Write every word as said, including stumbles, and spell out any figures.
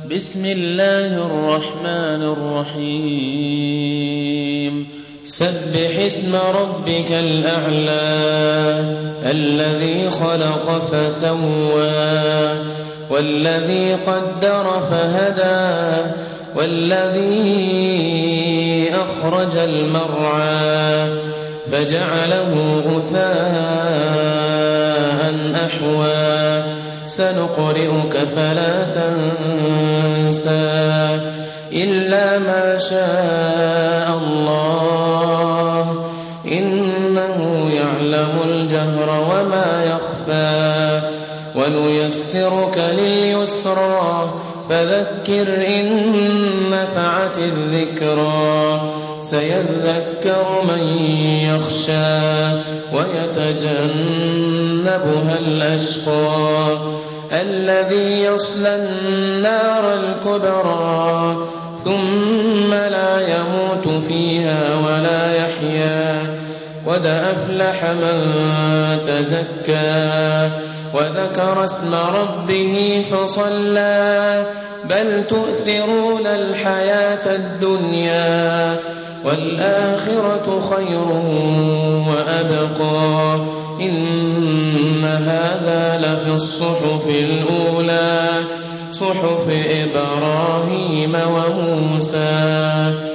بسم الله الرحمن الرحيم سبح اسم ربك الأعلى الذي خلق فسوى والذي قدر فهدى والذي أخرج المرعى فجعله غثاء أحوى سنقرئك فلا تنسى إلا ما شاء الله إنه يعلم الجهر وما يخفى ونيسرك لليسرى فذكر إن نفعت الذكرى سيذكر من يخشى ويتجنبها الأشقى الذي يصلى النار الكبرى ثم لا يموت فيها ولا يحيا قد أفلح من تزكى وذكر اسم ربه فصلى بل تؤثرون الحياة الدنيا والآخرة خير وأبقى إن هذا لفي الصحف الأولى صحف إبراهيم وموسى